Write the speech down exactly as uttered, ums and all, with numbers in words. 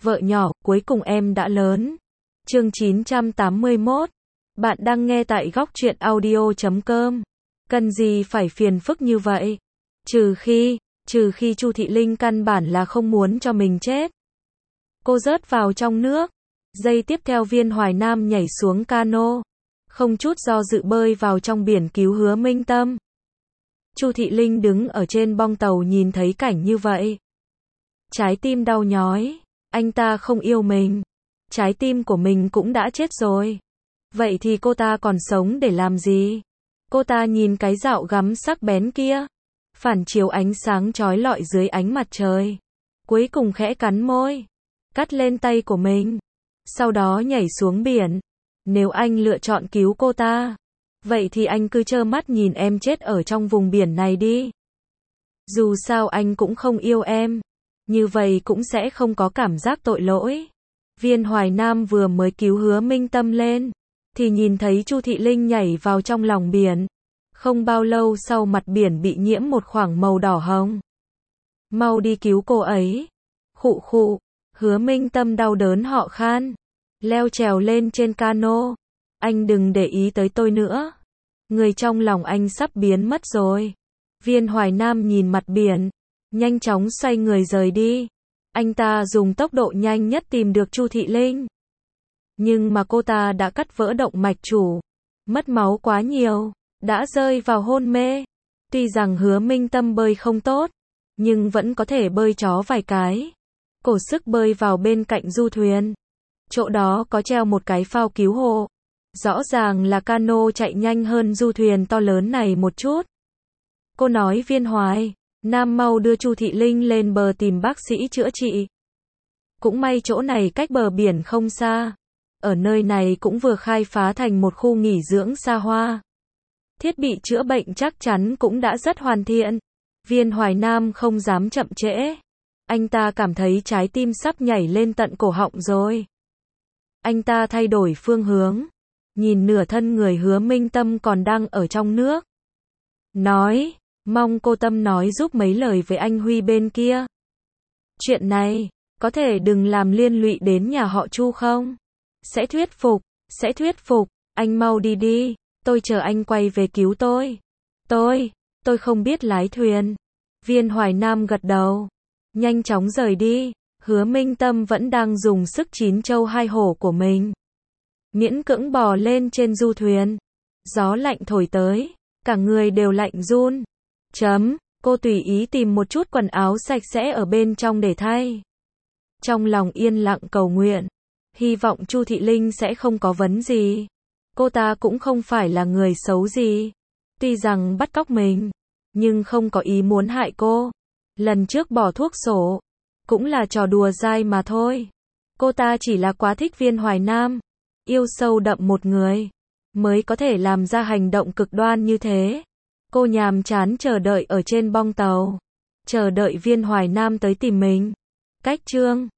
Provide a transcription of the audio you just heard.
vợ nhỏ, cuối cùng em đã lớn. Chương chín trăm tám mươi mốt. Bạn đang nghe tại góc truyện audio chấm com. Cần gì phải phiền phức như vậy? Trừ khi, trừ khi Chu Thị Linh căn bản là không muốn cho mình chết. Cô rớt vào trong nước. Giây tiếp theo Viên Hoài Nam nhảy xuống cano, không chút do dự bơi vào trong biển cứu Hứa Minh Tâm. Chu Thị Linh đứng ở trên bong tàu nhìn thấy cảnh như vậy. Trái tim đau nhói, anh ta không yêu mình. Trái tim của mình cũng đã chết rồi. Vậy thì cô ta còn sống để làm gì? Cô ta nhìn cái dạo gắm sắc bén kia, phản chiếu ánh sáng chói lọi dưới ánh mặt trời. Cuối cùng khẽ cắn môi, cắt lên tay của mình, sau đó nhảy xuống biển. Nếu anh lựa chọn cứu cô ta, vậy thì anh cứ trơ mắt nhìn em chết ở trong vùng biển này đi. Dù sao anh cũng không yêu em, như vậy cũng sẽ không có cảm giác tội lỗi. Viên Hoài Nam vừa mới cứu Hứa Minh Tâm lên, thì nhìn thấy Chu Thị Linh nhảy vào trong lòng biển. Không bao lâu sau mặt biển bị nhiễm một khoảng màu đỏ hồng. Mau đi cứu cô ấy. Khụ khụ, Hứa Minh Tâm đau đớn họ khan, leo trèo lên trên cano. Anh đừng để ý tới tôi nữa. Người trong lòng anh sắp biến mất rồi. Viên Hoài Nam nhìn mặt biển, nhanh chóng xoay người rời đi. Anh ta dùng tốc độ nhanh nhất tìm được Chu Thị Linh. Nhưng mà cô ta đã cắt vỡ động mạch chủ, mất máu quá nhiều, đã rơi vào hôn mê. Tuy rằng Hứa Minh Tâm bơi không tốt, nhưng vẫn có thể bơi chó vài cái. Cổ sức bơi vào bên cạnh du thuyền. Chỗ đó có treo một cái phao cứu hộ. Rõ ràng là cano chạy nhanh hơn du thuyền to lớn này một chút. Cô nói Viên Hoài Nam mau đưa Chu Thị Linh lên bờ tìm bác sĩ chữa trị. Cũng may chỗ này cách bờ biển không xa. Ở nơi này cũng vừa khai phá thành một khu nghỉ dưỡng xa hoa. Thiết bị chữa bệnh chắc chắn cũng đã rất hoàn thiện. Viên Hoài Nam không dám chậm trễ. Anh ta cảm thấy trái tim sắp nhảy lên tận cổ họng rồi. Anh ta thay đổi phương hướng, nhìn nửa thân người Hứa Minh Tâm còn đang ở trong nước. Nói, mong cô Tâm nói giúp mấy lời với anh Huy bên kia. Chuyện này, có thể đừng làm liên lụy đến nhà họ Chu không? Sẽ thuyết phục, sẽ thuyết phục, anh mau đi đi, tôi chờ anh quay về cứu tôi. Tôi, tôi không biết lái thuyền. Viên Hoài Nam gật đầu, nhanh chóng rời đi. Hứa Minh Tâm vẫn đang dùng sức chín châu hai hổ của mình, miễn cưỡng bò lên trên du thuyền. Gió lạnh thổi tới, cả người đều lạnh run. Chấm, cô tùy ý tìm một chút quần áo sạch sẽ ở bên trong để thay. Trong lòng yên lặng cầu nguyện, hy vọng Chu Thị Linh sẽ không có vấn gì. Cô ta cũng không phải là người xấu gì. Tuy rằng bắt cóc mình, nhưng không có ý muốn hại cô. Lần trước bỏ thuốc sổ, cũng là trò đùa dai mà thôi. Cô ta chỉ là quá thích Viên Hoài Nam, yêu sâu đậm một người, mới có thể làm ra hành động cực đoan như thế. Cô nhàm chán chờ đợi ở trên bong tàu, chờ đợi Viên Hoài Nam tới tìm mình. Cách chương